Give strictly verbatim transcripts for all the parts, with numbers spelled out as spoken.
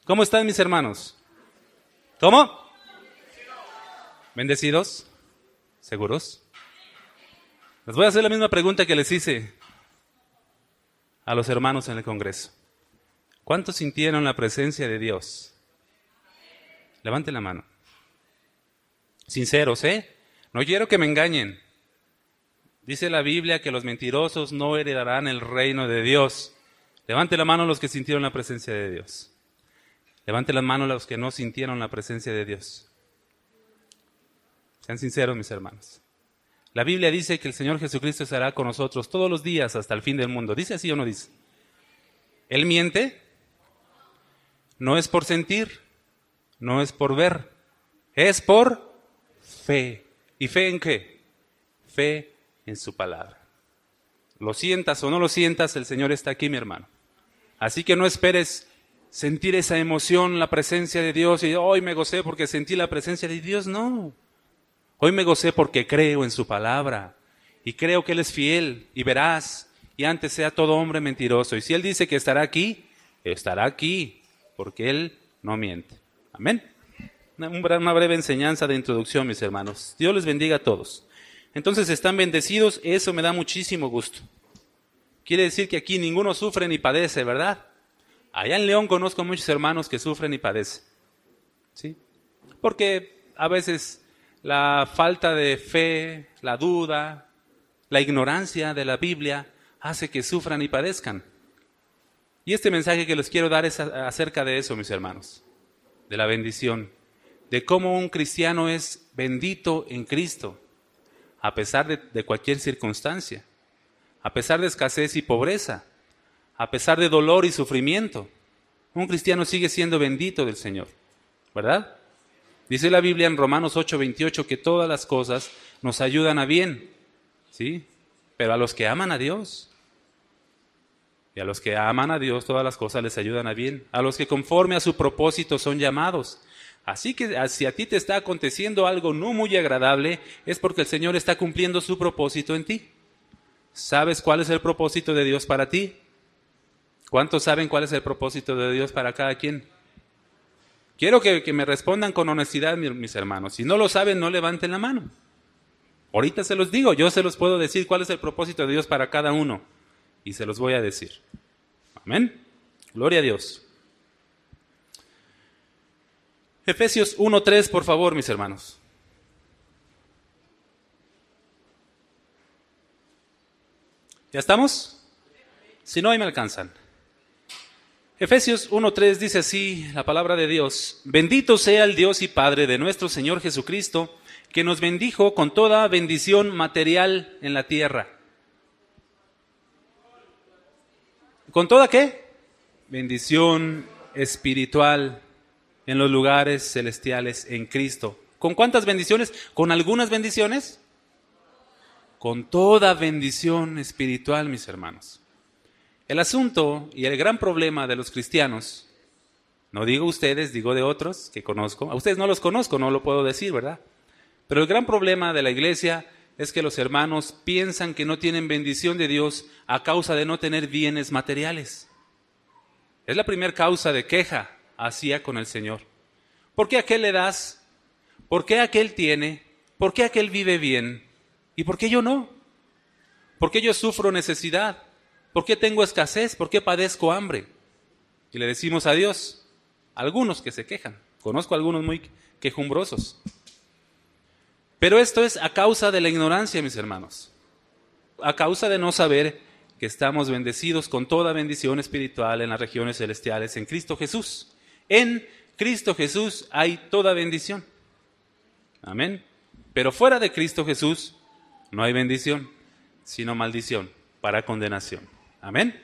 ¿Cómo están mis hermanos? ¿Cómo? ¿Bendecidos? ¿Seguros? Les voy a hacer la misma pregunta que les hice a los hermanos en el Congreso. ¿Cuántos sintieron la presencia de Dios? Levanten la mano. Sinceros, ¿eh? No quiero que me engañen. Dice la Biblia que los mentirosos no heredarán el reino de Dios. Levante la mano los que sintieron la presencia de Dios. Levante la mano los que no sintieron la presencia de Dios. Sean sinceros, mis hermanos. La Biblia dice que el Señor Jesucristo estará con nosotros todos los días hasta el fin del mundo. ¿Dice así o no dice? ¿Él miente? No es por sentir, no es por ver, es por fe. ¿Y fe en qué? Fe en su palabra. Lo sientas o no lo sientas, el Señor está aquí, mi hermano. Así que no esperes sentir esa emoción, la presencia de Dios, y hoy me gocé porque sentí la presencia de Dios. No. Hoy me gocé porque creo en su palabra, y creo que Él es fiel y veraz, y antes sea todo hombre mentiroso. Y si Él dice que estará aquí, estará aquí, porque Él no miente. Amén. Una breve enseñanza de introducción, mis hermanos. Dios les bendiga a todos. Entonces, ¿están bendecidos? Eso me da muchísimo gusto. Quiere decir que aquí ninguno sufre ni padece, ¿verdad? Allá en León conozco muchos hermanos que sufren y padecen. ¿Sí? Porque a veces la falta de fe, la duda, la ignorancia de la Biblia hace que sufran y padezcan. Y este mensaje que les quiero dar es acerca de eso, mis hermanos. De la bendición. De cómo un cristiano es bendito en Cristo, a pesar de, de cualquier circunstancia, a pesar de escasez y pobreza, a pesar de dolor y sufrimiento. Un cristiano sigue siendo bendito del Señor, ¿verdad? Dice la Biblia en Romanos ocho veintiocho que todas las cosas nos ayudan a bien, ¿sí? Pero a los que aman a Dios, y a los que aman a Dios todas las cosas les ayudan a bien, a los que conforme a su propósito son llamados. Así que si a ti te está aconteciendo algo no muy agradable, es porque el Señor está cumpliendo su propósito en ti. ¿Sabes cuál es el propósito de Dios para ti? ¿Cuántos saben cuál es el propósito de Dios para cada quien? Quiero que, que me respondan con honestidad, mis, mis hermanos. Si no lo saben, no levanten la mano. Ahorita se los digo, yo se los puedo decir cuál es el propósito de Dios para cada uno. Y se los voy a decir. Amén. Gloria a Dios. Efesios uno tres, por favor, mis hermanos. ¿Ya estamos? Si no, ahí me alcanzan. Efesios uno tres dice así, la palabra de Dios: Bendito sea el Dios y Padre de nuestro Señor Jesucristo, que nos bendijo con toda bendición material en la tierra. ¿Con toda qué? Bendición espiritual en los lugares celestiales en Cristo. ¿Con cuántas bendiciones? ¿Con algunas bendiciones? Con toda bendición espiritual, mis hermanos. El asunto y el gran problema de los cristianos, no digo ustedes, digo de otros que conozco. A ustedes no los conozco, no lo puedo decir, ¿verdad? Pero el gran problema de la iglesia es que los hermanos piensan que no tienen bendición de Dios a causa de no tener bienes materiales. Es la primera causa de queja hacia con el Señor. ¿Por qué a aquel le das? ¿Por qué aquel tiene? ¿Por qué aquel vive bien? ¿Y por qué yo no? ¿Por qué yo sufro necesidad? ¿Por qué tengo escasez? ¿Por qué padezco hambre? Y le decimos a Dios, algunos que se quejan. Conozco algunos muy quejumbrosos. Pero esto es a causa de la ignorancia, mis hermanos. A causa de no saber que estamos bendecidos con toda bendición espiritual en las regiones celestiales en Cristo Jesús. En Cristo Jesús hay toda bendición. Amén. Pero fuera de Cristo Jesús no hay bendición, sino maldición para condenación. Amén.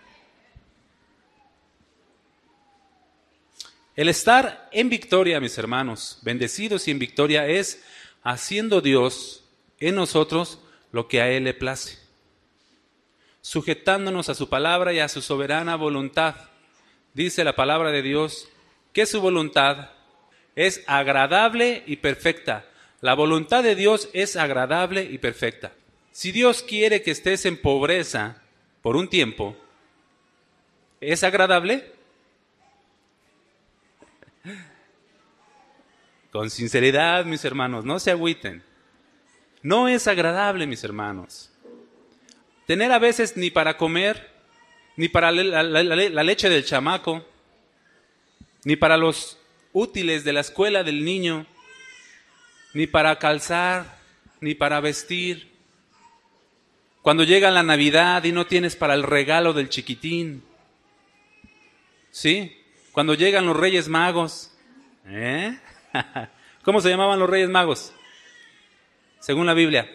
El estar en victoria, mis hermanos, bendecidos y en victoria, es haciendo Dios en nosotros lo que a Él le place, sujetándonos a su palabra y a su soberana voluntad. Dice la palabra de Dios que su voluntad es agradable y perfecta. La voluntad de Dios es agradable y perfecta. Si Dios quiere que estés en pobreza por un tiempo, ¿es agradable? Con sinceridad, mis hermanos, no se agüiten. No es agradable, mis hermanos. Tener a veces ni para comer, ni para la, la, la, la leche del chamaco, ni para los útiles de la escuela del niño, ni para calzar, ni para vestir. Cuando llega la Navidad y no tienes para el regalo del chiquitín. ¿Sí? Cuando llegan los Reyes Magos. ¿Eh? ¿Cómo se llamaban los Reyes Magos? Según la Biblia.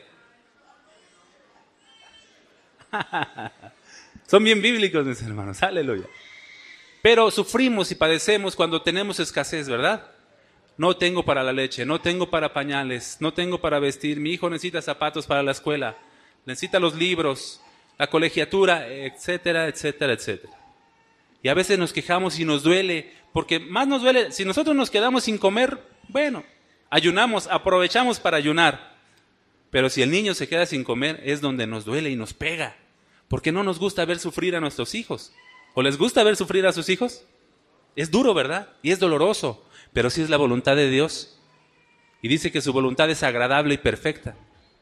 Son bien bíblicos, mis hermanos. Aleluya. Pero sufrimos y padecemos cuando tenemos escasez, ¿verdad? No tengo para la leche, no tengo para pañales, no tengo para vestir. Mi hijo necesita zapatos para la escuela, necesita los libros, la colegiatura, etcétera, etcétera, etcétera. Y a veces nos quejamos y nos duele, porque más nos duele, si nosotros nos quedamos sin comer, bueno, ayunamos, aprovechamos para ayunar. Pero si el niño se queda sin comer, es donde nos duele y nos pega. Porque no nos gusta ver sufrir a nuestros hijos. ¿O les gusta ver sufrir a sus hijos? Es duro, ¿verdad? Y es doloroso, pero sí es la voluntad de Dios. Y dice que su voluntad es agradable y perfecta.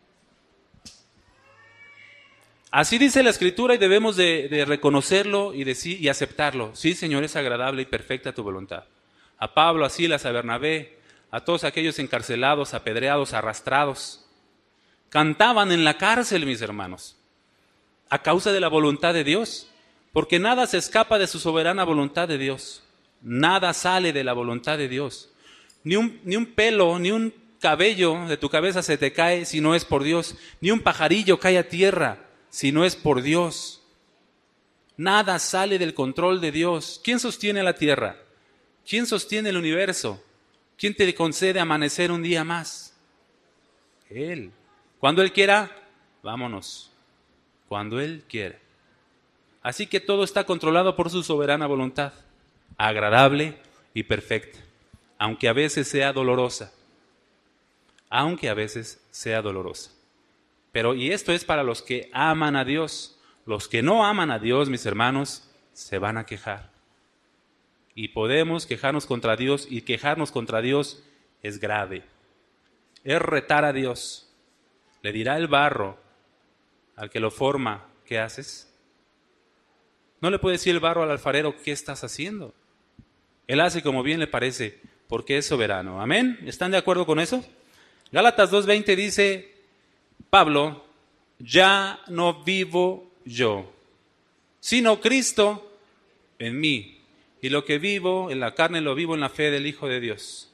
Así dice la Escritura y debemos de, de reconocerlo y, decir, y aceptarlo. Sí, Señor, es agradable y perfecta tu voluntad. A Pablo, a Silas, a Bernabé, a todos aquellos encarcelados, apedreados, arrastrados. Cantaban en la cárcel, mis hermanos, a causa de la voluntad de Dios. Porque nada se escapa de su soberana voluntad de Dios. Nada sale de la voluntad de Dios. Ni un, ni un pelo, ni un cabello de tu cabeza se te cae si no es por Dios. Ni un pajarillo cae a tierra si no es por Dios. Nada sale del control de Dios. ¿Quién sostiene la tierra? ¿Quién sostiene el universo? ¿Quién te concede amanecer un día más? Él. Cuando Él quiera, vámonos. Cuando Él quiera. Así que todo está controlado por su soberana voluntad, agradable y perfecta, aunque a veces sea dolorosa. Aunque a veces sea dolorosa. Pero, y esto es para los que aman a Dios. Los que no aman a Dios, mis hermanos, se van a quejar. Y podemos quejarnos contra Dios, y quejarnos contra Dios es grave. Es retar a Dios. Le dirá el barro al que lo forma, ¿qué haces? No le puede decir el barro al alfarero, ¿qué estás haciendo? Él hace como bien le parece, porque es soberano. ¿Amén? ¿Están de acuerdo con eso? Gálatas dos veinte dice, Pablo, ya no vivo yo, sino Cristo en mí. Y lo que vivo en la carne lo vivo en la fe del Hijo de Dios.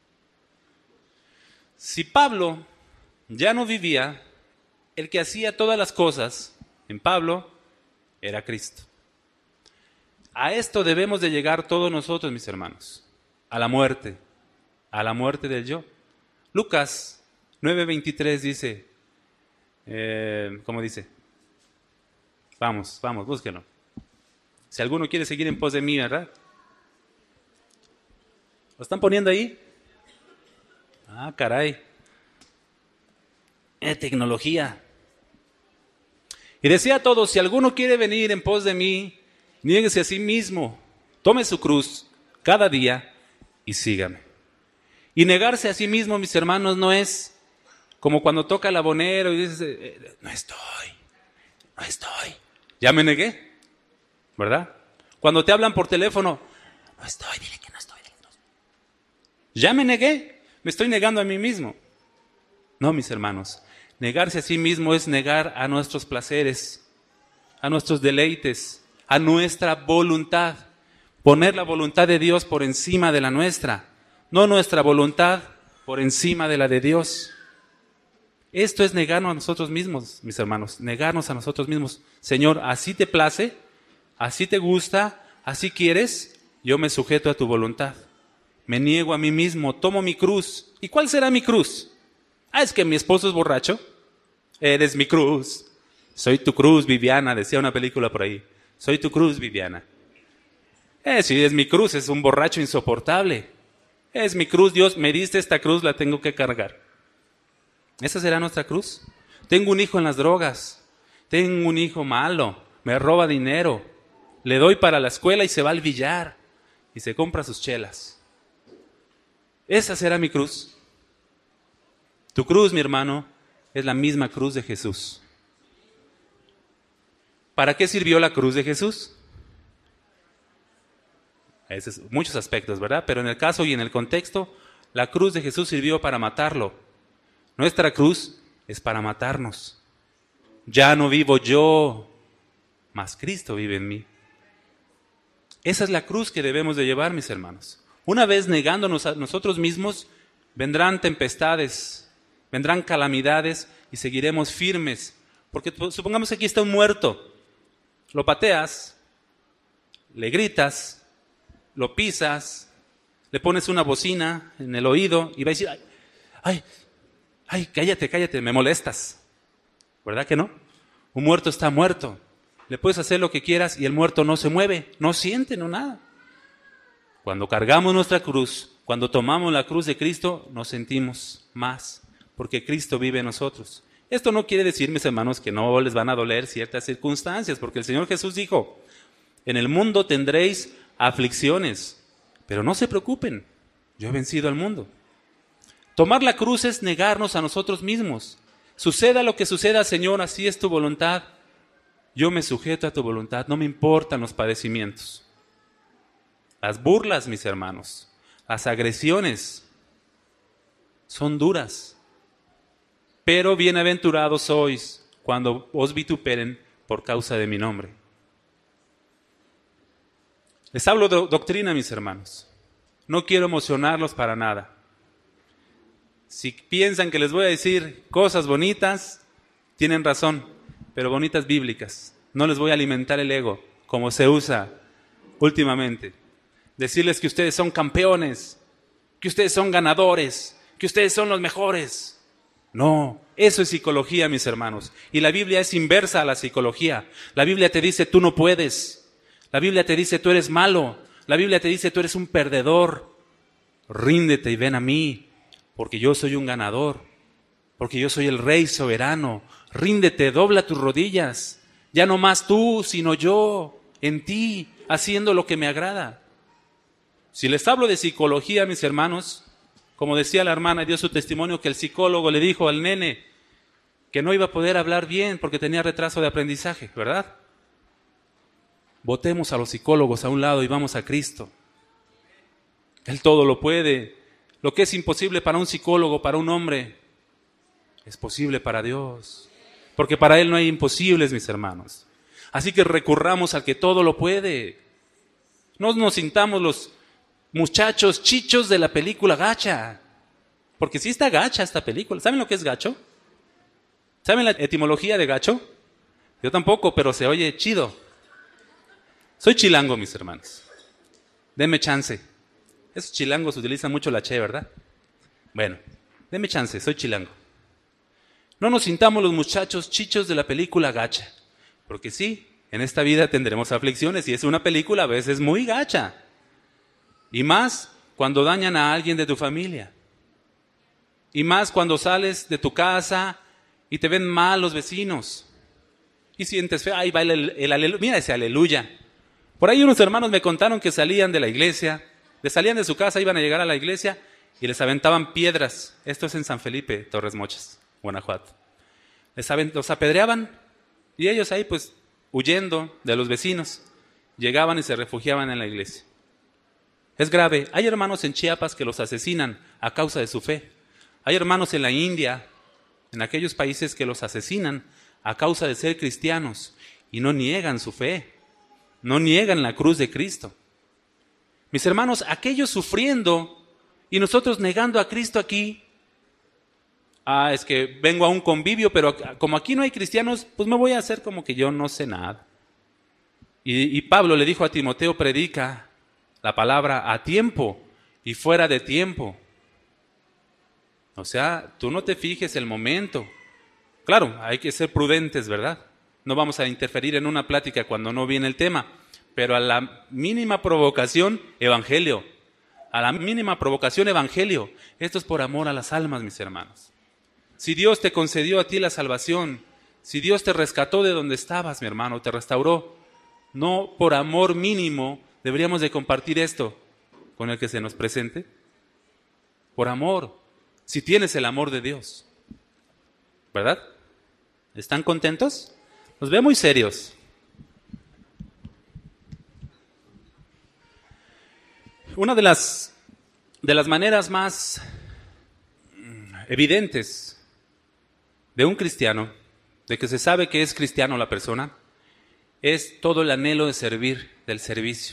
Si Pablo ya no vivía, el que hacía todas las cosas en Pablo era Cristo. A esto debemos de llegar todos nosotros, mis hermanos, a la muerte, a la muerte del yo. Lucas nueve veintitrés dice, eh, ¿cómo dice? Vamos, vamos, búsquenlo. Si alguno quiere seguir en pos de mí, ¿verdad? ¿Lo están poniendo ahí? Ah, caray. Es tecnología. Y decía a todos, si alguno quiere venir en pos de mí, niéguese a sí mismo, tome su cruz cada día y sígame. Y negarse a sí mismo, mis hermanos, no es como cuando toca el abonero y dices, eh, no estoy, no estoy. Ya me negué, ¿verdad? Cuando te hablan por teléfono, no estoy, dile que no estoy, dile que no estoy. Ya me negué, me estoy negando a mí mismo. No, mis hermanos, negarse a sí mismo es negar a nuestros placeres, a nuestros deleites, a nuestra voluntad. Poner la voluntad de Dios por encima de la nuestra, no nuestra voluntad por encima de la de Dios. Esto es negarnos a nosotros mismos, mis hermanos, negarnos a nosotros mismos. Señor, así te place, así te gusta, así quieres, yo me sujeto a tu voluntad. Me niego a mí mismo, tomo mi cruz. ¿Y cuál será mi cruz? Ah, es que mi esposo es borracho. Eres mi cruz. Soy tu cruz, Viviana, decía una película por ahí. Soy tu cruz, Viviana. Eh, si es mi cruz, es un borracho insoportable. Es mi cruz, Dios, me diste esta cruz, la tengo que cargar. ¿Esa será nuestra cruz? Tengo un hijo en las drogas. Tengo un hijo malo. Me roba dinero. Le doy para la escuela y se va al billar. Y se compra sus chelas. Esa será mi cruz. Tu cruz, mi hermano, es la misma cruz de Jesús. ¿Para qué sirvió la cruz de Jesús? Ese es muchos aspectos, ¿verdad? Pero en el caso y en el contexto, la cruz de Jesús sirvió para matarlo. Nuestra cruz es para matarnos. Ya no vivo yo, mas Cristo vive en mí. Esa es la cruz que debemos de llevar, mis hermanos. Una vez negándonos a nosotros mismos, vendrán tempestades, vendrán calamidades y seguiremos firmes. Porque supongamos que aquí está un muerto. Lo pateas, le gritas, lo pisas, le pones una bocina en el oído y va a decir, ay, ay, ay, cállate, cállate, me molestas. ¿Verdad que no? Un muerto está muerto. Le puedes hacer lo que quieras y el muerto no se mueve, no siente, no nada. Cuando cargamos nuestra cruz, cuando tomamos la cruz de Cristo, nos sentimos más, porque Cristo vive en nosotros. Esto no quiere decir, mis hermanos, que no les van a doler ciertas circunstancias, porque el Señor Jesús dijo, en el mundo tendréis aflicciones, pero no se preocupen, yo he vencido al mundo. Tomar la cruz es negarnos a nosotros mismos. Suceda lo que suceda, Señor, así es tu voluntad. Yo me sujeto a tu voluntad, no me importan los padecimientos. Las burlas, mis hermanos, las agresiones son duras. Pero bienaventurados sois cuando os vituperen por causa de mi nombre. Les hablo de doctrina, mis hermanos. No quiero emocionarlos para nada. Si piensan que les voy a decir cosas bonitas, tienen razón, pero bonitas bíblicas. No les voy a alimentar el ego, como se usa últimamente. Decirles que ustedes son campeones, que ustedes son ganadores, que ustedes son los mejores. No, eso es psicología, mis hermanos. Y la Biblia es inversa a la psicología. La Biblia te dice, tú no puedes. La Biblia te dice, tú eres malo. La Biblia te dice, tú eres un perdedor. Ríndete y ven a mí, porque yo soy un ganador. Porque yo soy el Rey soberano. Ríndete, dobla tus rodillas. Ya no más tú, sino yo, en ti, haciendo lo que me agrada. Si les hablo de psicología, mis hermanos, como decía la hermana, dio su testimonio que el psicólogo le dijo al nene que no iba a poder hablar bien porque tenía retraso de aprendizaje, ¿verdad? Botemos a los psicólogos a un lado y vamos a Cristo. Él todo lo puede. Lo que es imposible para un psicólogo, para un hombre, es posible para Dios. Porque para Él no hay imposibles, mis hermanos. Así que recurramos al que todo lo puede. No nos sintamos los muchachos chichos de la película gacha. Porque sí está gacha esta película. ¿Saben lo que es gacho? ¿Saben la etimología de gacho? Yo tampoco, pero se oye chido. Soy chilango, mis hermanos. Denme chance. Esos chilangos utilizan mucho la che, ¿verdad? Bueno, denme chance, soy chilango. No nos sintamos los muchachos chichos de la película gacha. Porque sí, en esta vida tendremos aflicciones y es una película a veces muy gacha. Y más cuando dañan a alguien de tu familia. Y más cuando sales de tu casa y te ven mal los vecinos. Y sientes feo, ahí va el, el aleluya. Mira ese aleluya. Por ahí unos hermanos me contaron que salían de la iglesia, de salían de su casa, iban a llegar a la iglesia y les aventaban piedras. Esto es en San Felipe, Torres Mochas, Guanajuato. Les avent- los apedreaban y ellos ahí pues huyendo de los vecinos, llegaban y se refugiaban en la iglesia. Es grave. Hay hermanos en Chiapas que los asesinan a causa de su fe. Hay hermanos en la India, en aquellos países que los asesinan a causa de ser cristianos y no niegan su fe, no niegan la cruz de Cristo. Mis hermanos, aquellos sufriendo y nosotros negando a Cristo aquí. Ah, es que vengo a un convivio, pero como aquí no hay cristianos, pues me voy a hacer como que yo no sé nada. Y, y Pablo le dijo a Timoteo, predica la palabra a tiempo y fuera de tiempo. O sea, tú no te fijes el momento. Claro, hay que ser prudentes, ¿verdad? No vamos a interferir en una plática cuando no viene el tema, pero a la mínima provocación, evangelio. A la mínima provocación, evangelio. Esto es por amor a las almas, mis hermanos. Si Dios te concedió a ti la salvación, si Dios te rescató de donde estabas, mi hermano, te restauró, no por amor mínimo deberíamos de compartir esto con el que se nos presente. por amor, si tienes el amor de Dios. ¿Verdad? ¿Están contentos? Los veo muy serios. Una de las, de las maneras más evidentes de un cristiano, de que se sabe que es cristiano la persona, es todo el anhelo de servir, del servicio.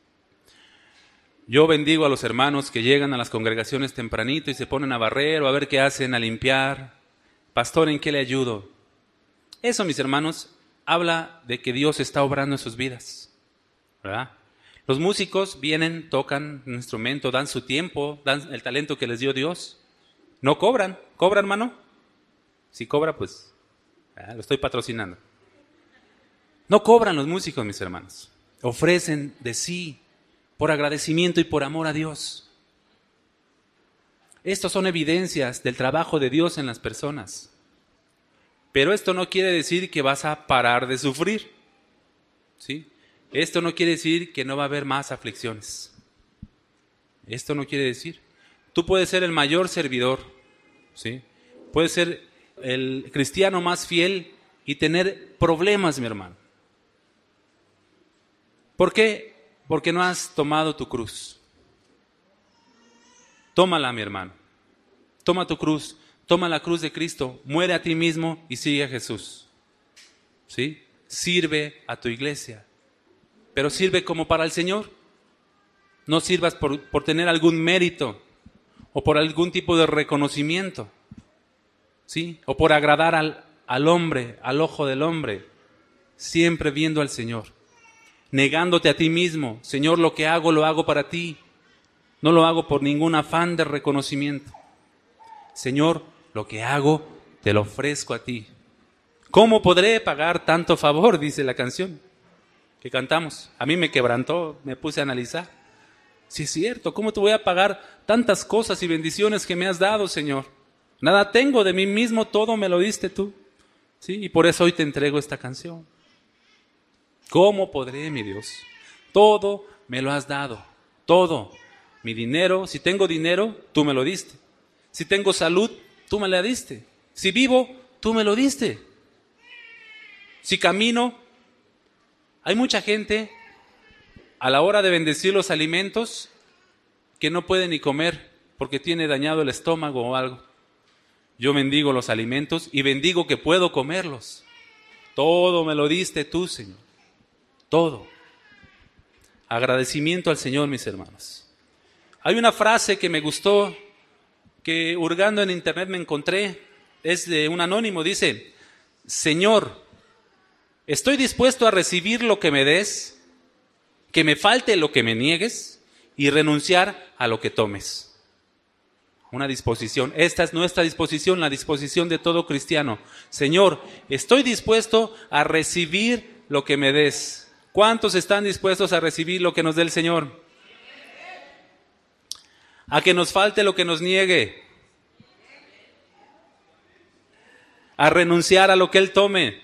Yo bendigo a los hermanos que llegan a las congregaciones tempranito y se ponen a barrer o a ver qué hacen, a limpiar. Pastor, ¿en qué le ayudo? Eso, mis hermanos, habla de que Dios está obrando en sus vidas, ¿verdad? Los músicos vienen, tocan un instrumento, dan su tiempo, dan el talento que les dio Dios. No cobran. ¿Cobra, hermano? Si cobra, pues ah, lo estoy patrocinando. No cobran los músicos, mis hermanos. Ofrecen de sí por agradecimiento y por amor a Dios. Estos son evidencias del trabajo de Dios en las personas. Pero esto no quiere decir que vas a parar de sufrir, ¿sí? Esto no quiere decir que no va a haber más aflicciones. Esto no quiere decir. Tú puedes ser el mayor servidor, ¿sí? Puedes ser el cristiano más fiel y tener problemas, mi hermano. ¿Por qué? Porque no has tomado tu cruz. Tómala, mi hermano. Toma tu cruz. Toma la cruz de Cristo. Muere a ti mismo y sigue a Jesús. ¿Sí? Sirve a tu iglesia. Pero sirve como para el Señor. No sirvas por, por tener algún mérito o por algún tipo de reconocimiento, ¿sí? O por agradar al, al hombre, al ojo del hombre. Siempre viendo al Señor. Negándote a ti mismo. Señor, lo que hago, lo hago para ti. No lo hago por ningún afán de reconocimiento. Señor, lo que hago, te lo ofrezco a ti. ¿Cómo podré pagar tanto favor? Dice la canción que cantamos. A mí me quebrantó, me puse a analizar. Sí es cierto, ¿cómo te voy a pagar tantas cosas y bendiciones que me has dado, Señor? Nada tengo de mí mismo, todo me lo diste tú. ¿Sí? Y por eso hoy te entrego esta canción. ¿Cómo podré, mi Dios? Todo me lo has dado, todo. Mi dinero, si tengo dinero, tú me lo diste. Si tengo salud, tú me la diste. Si vivo, tú me lo diste. Si camino, hay mucha gente a la hora de bendecir los alimentos que no puede ni comer porque tiene dañado el estómago o algo. Yo bendigo los alimentos y bendigo que puedo comerlos. Todo me lo diste tú, Señor. Todo. Agradecimiento al Señor, mis hermanos. Hay una frase que me gustó, que hurgando en internet me encontré, es de un anónimo, dice: Señor, estoy dispuesto a recibir lo que me des, que me falte lo que me niegues y renunciar a lo que tomes. Una disposición. Esta es nuestra disposición, la disposición de todo cristiano. Señor, estoy dispuesto a recibir lo que me des. ¿Cuántos están dispuestos a recibir lo que nos dé el Señor? A que nos falte lo que nos niegue. A renunciar a lo que Él tome.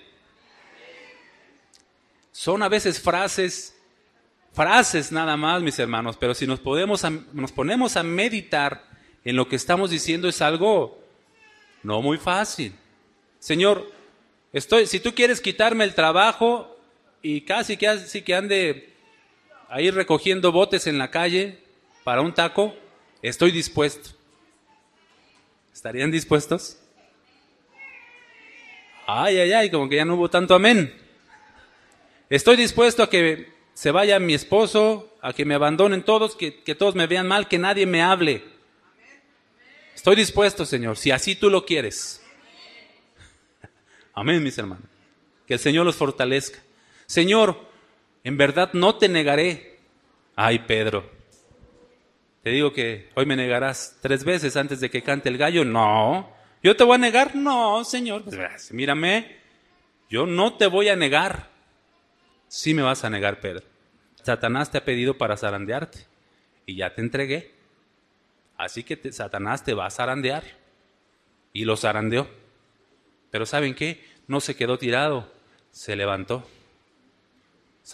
Son a veces frases, frases nada más, mis hermanos, pero si nos, podemos, nos ponemos a meditar en lo que estamos diciendo es algo no muy fácil. Señor, estoy, si tú quieres quitarme el trabajo y casi que, así que ande ahí recogiendo botes en la calle para un taco, estoy dispuesto. ¿Estarían dispuestos? Ay, ay, ay, como que ya no hubo tanto amén. Estoy dispuesto a que se vaya mi esposo, a que me abandonen todos, que, que todos me vean mal, que nadie me hable. Estoy dispuesto, Señor, si así tú lo quieres. Amén, mis hermanos. Que el Señor los fortalezca. Señor, en verdad no te negaré. Ay, Pedro, te digo que hoy me negarás tres veces antes de que cante el gallo. No. ¿Yo te voy a negar? No, Señor. Pues, mírame, yo no te voy a negar. Sí me vas a negar, Pedro. Satanás te ha pedido para zarandearte y ya te entregué. Así que te, Satanás te va a zarandear. Y lo zarandeó. Pero ¿saben qué? No se quedó tirado, se levantó.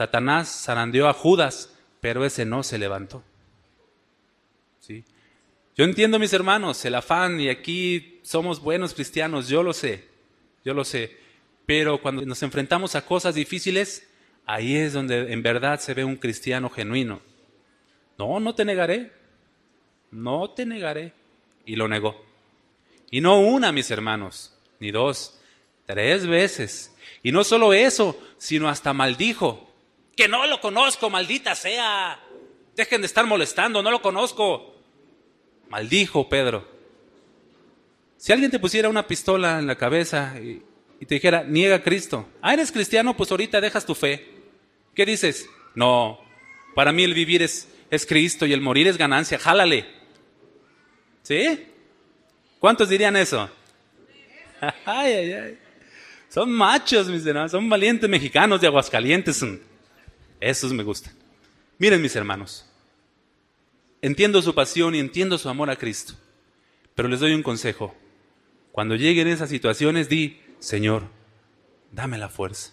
Satanás zarandeó a Judas, pero ese no se levantó. ¿Sí? Yo entiendo, mis hermanos, el afán, y aquí somos buenos cristianos, yo lo sé, yo lo sé. Pero cuando nos enfrentamos a cosas difíciles, ahí es donde en verdad se ve un cristiano genuino. No, no te negaré, no te negaré. Y lo negó. Y no una, mis hermanos, ni dos, tres veces. Y no solo eso, sino hasta maldijo. Que no lo conozco, maldita sea. Dejen de estar molestando, no lo conozco. Maldijo Pedro. Si alguien te pusiera una pistola en la cabeza y, y te dijera, niega a Cristo. Ah, ¿eres cristiano? Pues ahorita dejas tu fe. ¿Qué dices? No, para mí el vivir es, es Cristo y el morir es ganancia. Jálale. ¿Sí? ¿Cuántos dirían eso? Ay, ay, ay. Son machos, mis hermanos. Son valientes mexicanos de Aguascalientes. Esos me gustan. Miren, mis hermanos. Entiendo su pasión y entiendo su amor a Cristo. Pero les doy un consejo. Cuando lleguen esas situaciones, di, Señor, dame la fuerza.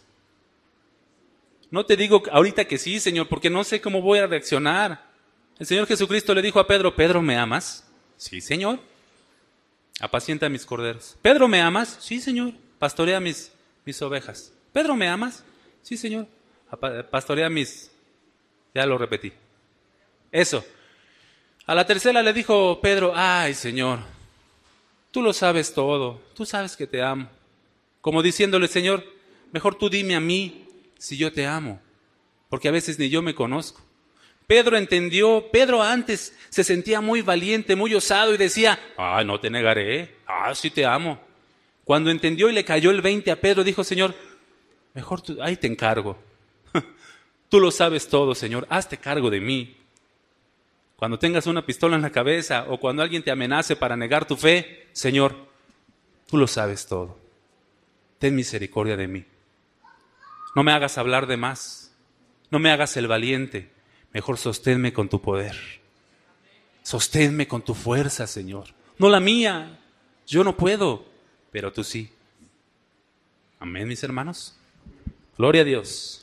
No te digo ahorita que sí, Señor, porque no sé cómo voy a reaccionar. El Señor Jesucristo le dijo a Pedro, Pedro, ¿me amas? Sí, Señor. Apacienta mis corderos. Pedro, ¿me amas? Sí, Señor. Pastorea mis, mis ovejas. Pedro, ¿me amas? Sí, Señor. Pastorea mis... Ya lo repetí. Eso. A la tercera le dijo Pedro, ay, Señor, tú lo sabes todo, tú sabes que te amo. Como diciéndole, Señor, mejor tú dime a mí si yo te amo, porque a veces ni yo me conozco. Pedro entendió, Pedro antes se sentía muy valiente, muy osado y decía, ah, no te negaré, ah, sí te amo. Cuando entendió y le cayó el veinte a Pedro, dijo, Señor, mejor tú, ahí te encargo. Tú lo sabes todo, Señor, hazte cargo de mí. Cuando tengas una pistola en la cabeza o cuando alguien te amenace para negar tu fe, Señor, tú lo sabes todo. Ten misericordia de mí. No me hagas hablar de más. No me hagas el valiente. Mejor sosténme con tu poder. Sosténme con tu fuerza, Señor. No la mía. Yo no puedo, pero tú sí. Amén, mis hermanos. Gloria a Dios.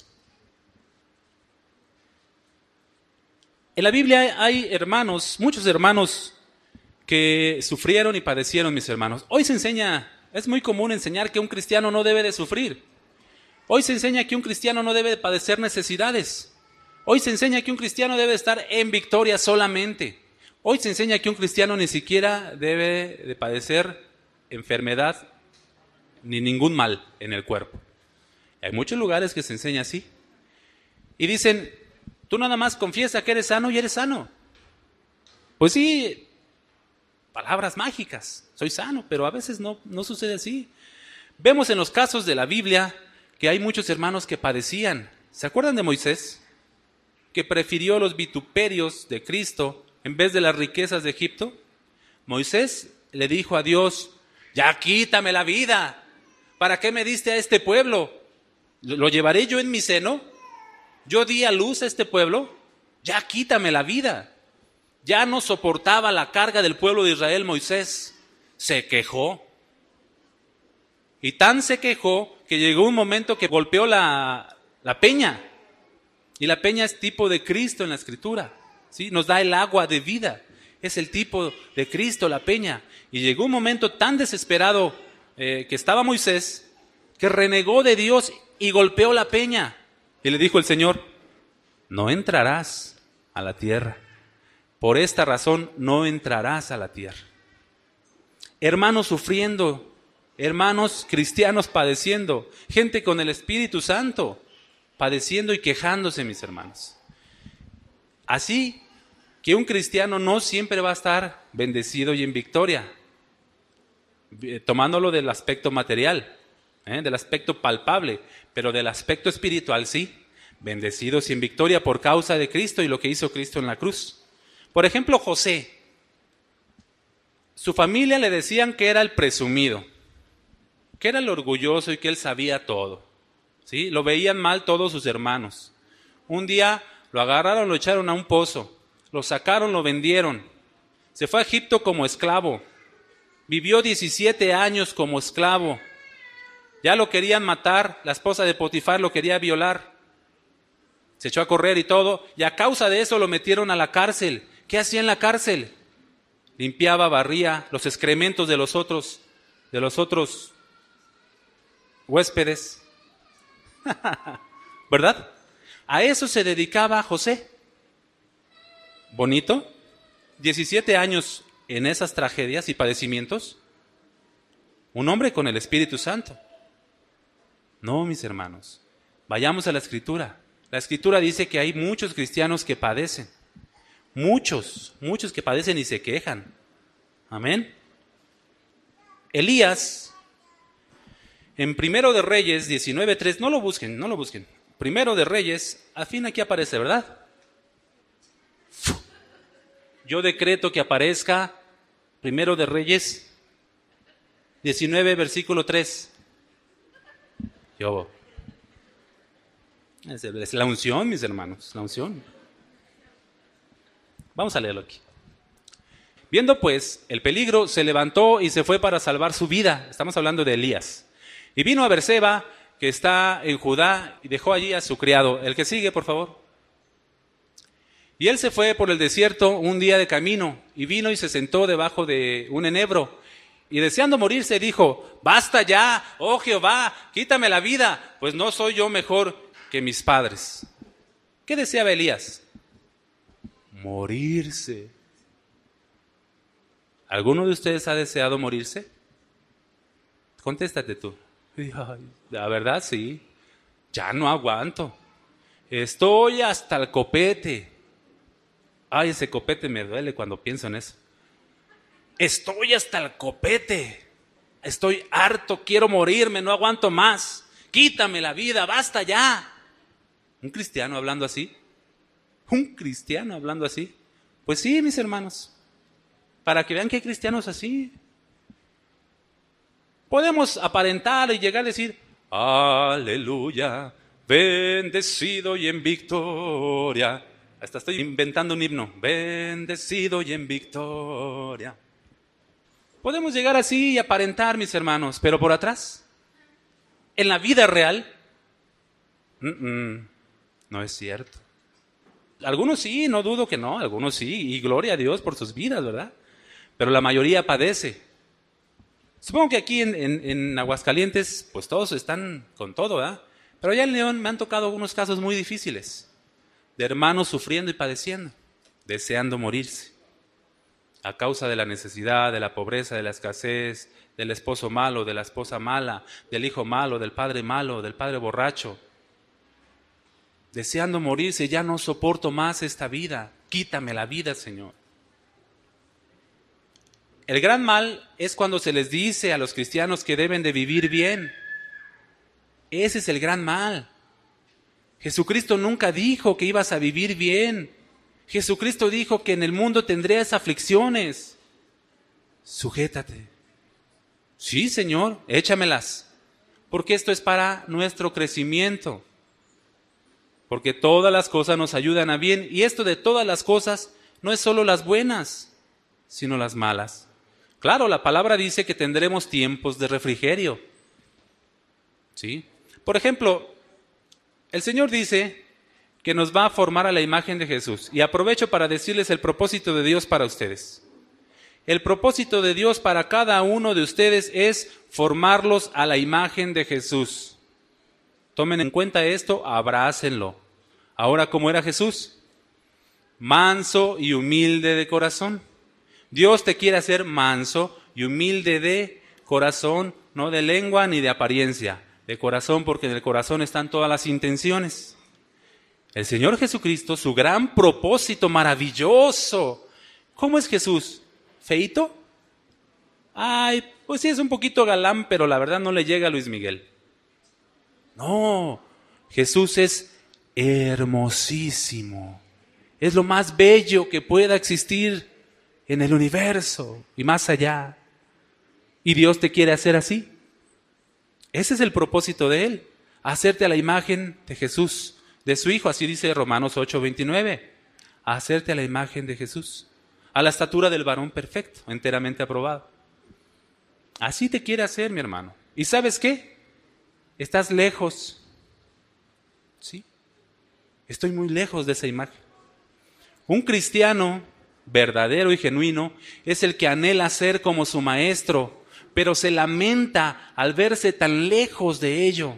En la Biblia hay hermanos, muchos hermanos que sufrieron y padecieron, mis hermanos. Hoy se enseña, es muy común enseñar que un cristiano no debe de sufrir. Hoy se enseña que un cristiano no debe de padecer necesidades. Hoy se enseña que un cristiano debe estar en victoria solamente. Hoy se enseña que un cristiano ni siquiera debe de padecer enfermedad ni ningún mal en el cuerpo. Hay muchos lugares que se enseña así. Y dicen, tú nada más confiesa que eres sano y eres sano. Pues sí, palabras mágicas, soy sano, pero a veces no, no sucede así. Vemos en los casos de la Biblia que hay muchos hermanos que padecían. ¿Se acuerdan de Moisés? Que prefirió los vituperios de Cristo en vez de las riquezas de Egipto. Moisés le dijo a Dios, ya quítame la vida, ¿para qué me diste a este pueblo? ¿Lo llevaré yo en mi seno? Yo di a luz a este pueblo, ya quítame la vida. Ya no soportaba la carga del pueblo de Israel, Moisés se quejó. Y tan se quejó que llegó un momento que golpeó la, la peña. Y la peña es tipo de Cristo en la Escritura, ¿sí? Nos da el agua de vida. Es el tipo de Cristo, la peña. Y llegó un momento tan desesperado eh, que estaba Moisés, que renegó de Dios y golpeó la peña. Y le dijo el Señor, no entrarás a la tierra. Por esta razón no entrarás a la tierra. Hermanos sufriendo, hermanos cristianos padeciendo, gente con el Espíritu Santo padeciendo y quejándose, mis hermanos. Así que un cristiano no siempre va a estar bendecido y en victoria, tomándolo del aspecto material, ¿eh? del aspecto palpable, pero del aspecto espiritual sí, bendecidos y en victoria por causa de Cristo y lo que hizo Cristo en la cruz. Por ejemplo, José, su familia le decían que era el presumido, que era el orgulloso y que él sabía todo, ¿sí? Lo veían mal todos sus hermanos. Un día lo agarraron, lo echaron a un pozo, lo sacaron, lo vendieron, se fue a Egipto como esclavo, vivió diecisiete años como esclavo, ya lo querían matar, la esposa de Potifar lo quería violar, se echó a correr y todo, y a causa de eso lo metieron a la cárcel. ¿Qué hacía en la cárcel? limpiaba, barría los excrementos de los otros, de los otros huéspedes. ¿Verdad? A eso se dedicaba José. ¿Bonito? diecisiete años en esas tragedias y padecimientos. Un hombre con el Espíritu Santo. No, mis hermanos. Vayamos a la Escritura. La Escritura dice que hay muchos cristianos que padecen. Muchos, muchos que padecen y se quejan. Amén. Elías, en Primero de Reyes diecinueve tres, no lo busquen, no lo busquen. Primero de Reyes, al fin aquí aparece, ¿verdad? Yo decreto que aparezca Primero de Reyes diecinueve, versículo tres. Yo. Es la unción, mis hermanos, la unción. Vamos a leerlo aquí. Viendo pues el peligro, se levantó y se fue para salvar su vida. Estamos hablando de Elías. Y vino a Berseba, que está en Judá, y dejó allí a su criado. El que sigue, por favor. Y él se fue por el desierto un día de camino, y vino y se sentó debajo de un enebro. Y deseando morirse, dijo: basta ya, oh Jehová, quítame la vida, pues no soy yo mejor que mis padres. ¿Qué deseaba Elías? Morirse. ¿Alguno de ustedes ha deseado morirse? Contéstate tú. Ay, la verdad, sí. Ya no aguanto. Estoy hasta el copete. Ay, ese copete me duele cuando pienso en eso. Estoy hasta el copete. Estoy harto, quiero morirme, no aguanto más. Quítame la vida, basta ya. ¿Un cristiano hablando así? ¿Un cristiano hablando así? Pues sí, mis hermanos. Para que vean que hay cristianos así. Podemos aparentar y llegar a decir: aleluya, bendecido y en victoria. Hasta estoy inventando un himno. Bendecido y en victoria. Podemos llegar así y aparentar, mis hermanos, pero por atrás, en la vida real, mm-mm, no es cierto. Algunos sí, no dudo que no, algunos sí, y gloria a Dios por sus vidas, ¿verdad? Pero la mayoría padece. Supongo que aquí en, en, en Aguascalientes, pues todos están con todo, ¿verdad? Pero allá en León me han tocado unos casos muy difíciles, de hermanos sufriendo y padeciendo, deseando morirse, a causa de la necesidad, de la pobreza, de la escasez, del esposo malo, de la esposa mala, del hijo malo, del padre malo, del padre borracho. Deseando morirse, ya no soporto más esta vida, quítame la vida, Señor. El gran mal es cuando se les dice a los cristianos que deben de vivir bien. Ese es el gran mal. Jesucristo nunca dijo que ibas a vivir bien. Jesucristo dijo que en el mundo tendrías aflicciones. Sujétate. Sí, Señor, échamelas. Porque esto es para nuestro crecimiento. Porque todas las cosas nos ayudan a bien. Y esto de todas las cosas no es solo las buenas, sino las malas. Claro, la palabra dice que tendremos tiempos de refrigerio. ¿Sí? Por ejemplo, el Señor dice que nos va a formar a la imagen de Jesús. Y aprovecho para decirles el propósito de Dios para ustedes. El propósito de Dios para cada uno de ustedes es formarlos a la imagen de Jesús. Tomen en cuenta esto, abrácenlo. Ahora, ¿cómo era Jesús? Manso y humilde de corazón. Dios te quiere hacer manso y humilde de corazón, no de lengua ni de apariencia, de corazón, porque en el corazón están todas las intenciones. El Señor Jesucristo, su gran propósito maravilloso. ¿Cómo es Jesús? ¿Feito? Ay, pues sí es un poquito galán, pero la verdad no le llega a Luis Miguel. No, Jesús es hermosísimo. Es lo más bello que pueda existir en el universo y más allá. Y Dios te quiere hacer así. Ese es el propósito de Él, hacerte a la imagen de Jesús, de su Hijo, así dice Romanos ocho veintinueve, hacerte a la imagen de Jesús, a la estatura del varón perfecto, enteramente aprobado. Así te quiere hacer, mi hermano. ¿Y sabes qué? Estás lejos. ¿Sí? Estoy muy lejos de esa imagen. Un cristiano verdadero y genuino es el que anhela ser como su maestro, pero se lamenta al verse tan lejos de ello.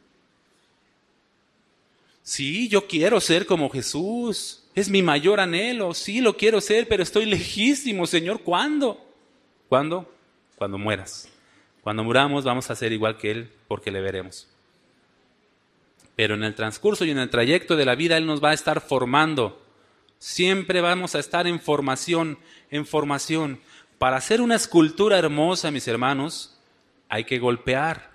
Sí, yo quiero ser como Jesús, es mi mayor anhelo, sí lo quiero ser, pero estoy lejísimo, Señor, ¿cuándo? ¿Cuándo? Cuando mueras. Cuando muramos vamos a ser igual que Él, porque le veremos. Pero en el transcurso y en el trayecto de la vida Él nos va a estar formando. Siempre vamos a estar en formación, en formación. Para hacer una escultura hermosa, mis hermanos, hay que golpear.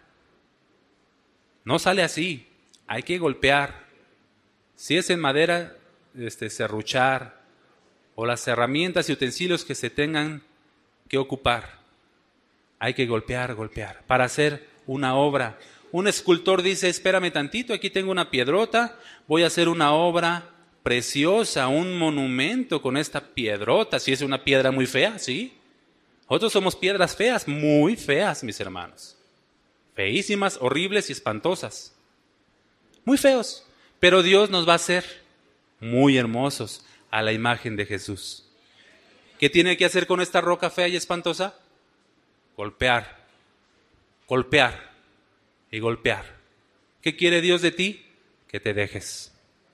No sale así, hay que golpear. Si es en madera, este, serruchar, o las herramientas y utensilios que se tengan que ocupar. Hay que golpear, golpear, para hacer una obra. Un escultor dice, espérame tantito, aquí tengo una piedrota, voy a hacer una obra preciosa, un monumento con esta piedrota. Si es una piedra muy fea, sí. Nosotros somos piedras feas, muy feas, mis hermanos. Feísimas, horribles y espantosas. Muy feos. Pero Dios nos va a hacer muy hermosos a la imagen de Jesús. ¿Qué tiene que hacer con esta roca fea y espantosa? Golpear, golpear y golpear. ¿Qué quiere Dios de ti? Que te dejes.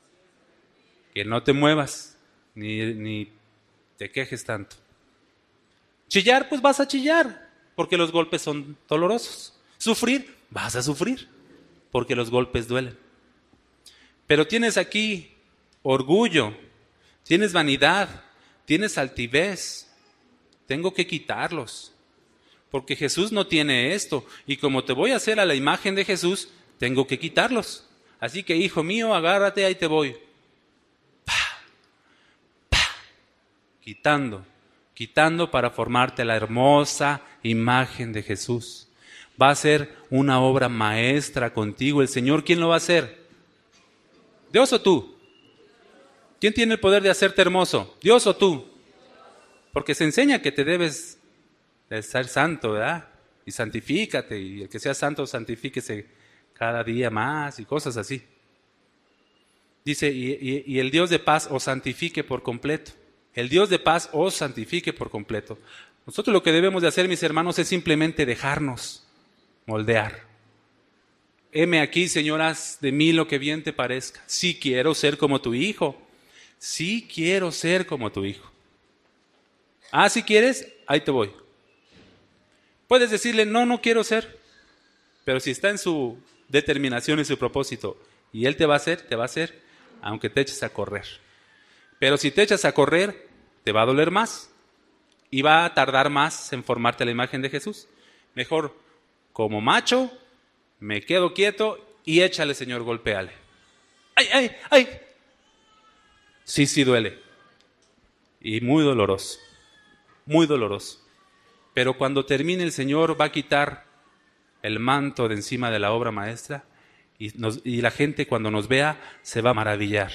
Que no te muevas, ni, ni te quejes tanto. Chillar, pues vas a chillar, porque los golpes son dolorosos. Sufrir, vas a sufrir, porque los golpes duelen. Pero tienes aquí orgullo, tienes vanidad, tienes altivez. Tengo que quitarlos, porque Jesús no tiene esto. Y como te voy a hacer a la imagen de Jesús, tengo que quitarlos. Así que, hijo mío, agárrate, ahí te voy. ¡Pah! ¡Pah! Quitando, quitando para formarte la hermosa imagen de Jesús. Va a ser una obra maestra contigo. El Señor, ¿quién lo va a hacer? ¿Dios o tú? ¿Quién tiene el poder de hacerte hermoso? ¿Dios o tú? Porque se enseña que te debes de ser santo, ¿verdad? Y santifícate, y el que sea santo, santifíquese cada día más, y cosas así. Dice, y, y, y el Dios de paz os santifique por completo. El Dios de paz os santifique por completo. Nosotros lo que debemos de hacer, mis hermanos, es simplemente dejarnos moldear. Heme aquí, Señor, haz de mí lo que bien te parezca. Sí quiero ser como tu hijo. Sí quiero ser como tu hijo. Ah, si quieres, ahí te voy. Puedes decirle, no, no quiero ser. Pero si está en su determinación y su propósito, y Él te va a hacer, te va a hacer, aunque te eches a correr. Pero si te echas a correr, te va a doler más. Y va a tardar más en formarte a la imagen de Jesús. Mejor, como macho, me quedo quieto y échale, Señor, golpéale. ¡Ay, ay, ay! Sí, sí duele. Y muy doloroso. Muy doloroso. Pero cuando termine el Señor va a quitar el manto de encima de la obra maestra y, nos, y la gente cuando nos vea se va a maravillar.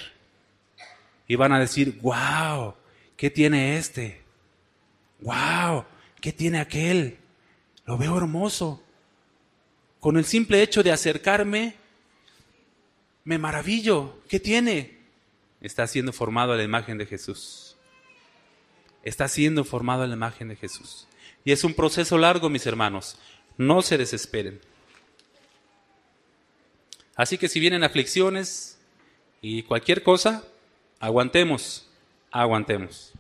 Y van a decir, ¡wow! ¿Qué tiene este? ¡Wow! ¿Qué tiene aquel? Lo veo hermoso. Con el simple hecho de acercarme, me maravillo. ¿Qué tiene? Está siendo formado a la imagen de Jesús. Está siendo formado a la imagen de Jesús. Y es un proceso largo, mis hermanos. No se desesperen. Así que si vienen aflicciones y cualquier cosa, aguantemos, aguantemos.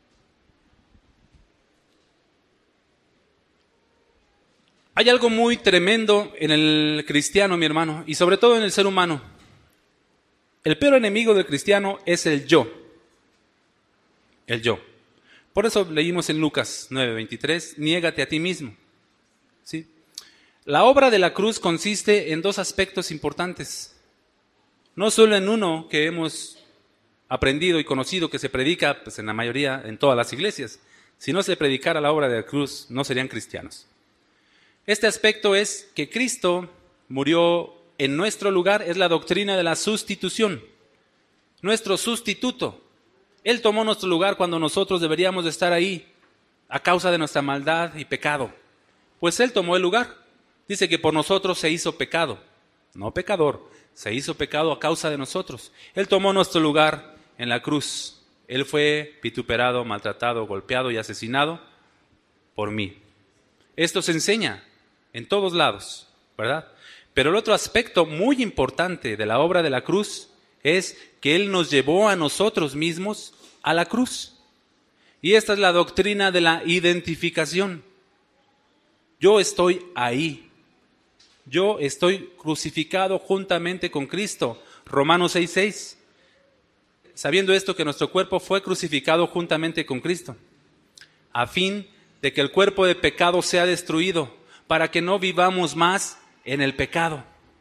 Hay algo muy tremendo en el cristiano, mi hermano, y sobre todo en el ser humano. El peor enemigo del cristiano es el yo. El yo. Por eso leímos en Lucas nueve veintitrés, niégate a ti mismo. ¿Sí? La obra de la cruz consiste en dos aspectos importantes. No solo en uno que hemos aprendido y conocido que se predica pues, en la mayoría, en todas las iglesias. Si no se predicara la obra de la cruz, no serían cristianos. Este aspecto es que Cristo murió en nuestro lugar, es la doctrina de la sustitución. Nuestro sustituto. Él tomó nuestro lugar cuando nosotros deberíamos de estar ahí a causa de nuestra maldad y pecado. Pues Él tomó el lugar. Dice que por nosotros se hizo pecado. No pecador, se hizo pecado a causa de nosotros. Él tomó nuestro lugar en la cruz. Él fue vituperado, maltratado, golpeado y asesinado por mí. Esto se enseña en todos lados, ¿verdad? Pero el otro aspecto muy importante de la obra de la cruz es que Él nos llevó a nosotros mismos a la cruz. Y esta es la doctrina de la identificación. Yo estoy ahí. Yo estoy crucificado juntamente con Cristo. Romanos seis seis. Sabiendo esto, que nuestro cuerpo fue crucificado juntamente con Cristo, a fin de que el cuerpo de pecado sea destruido, para que no vivamos más en el pecado.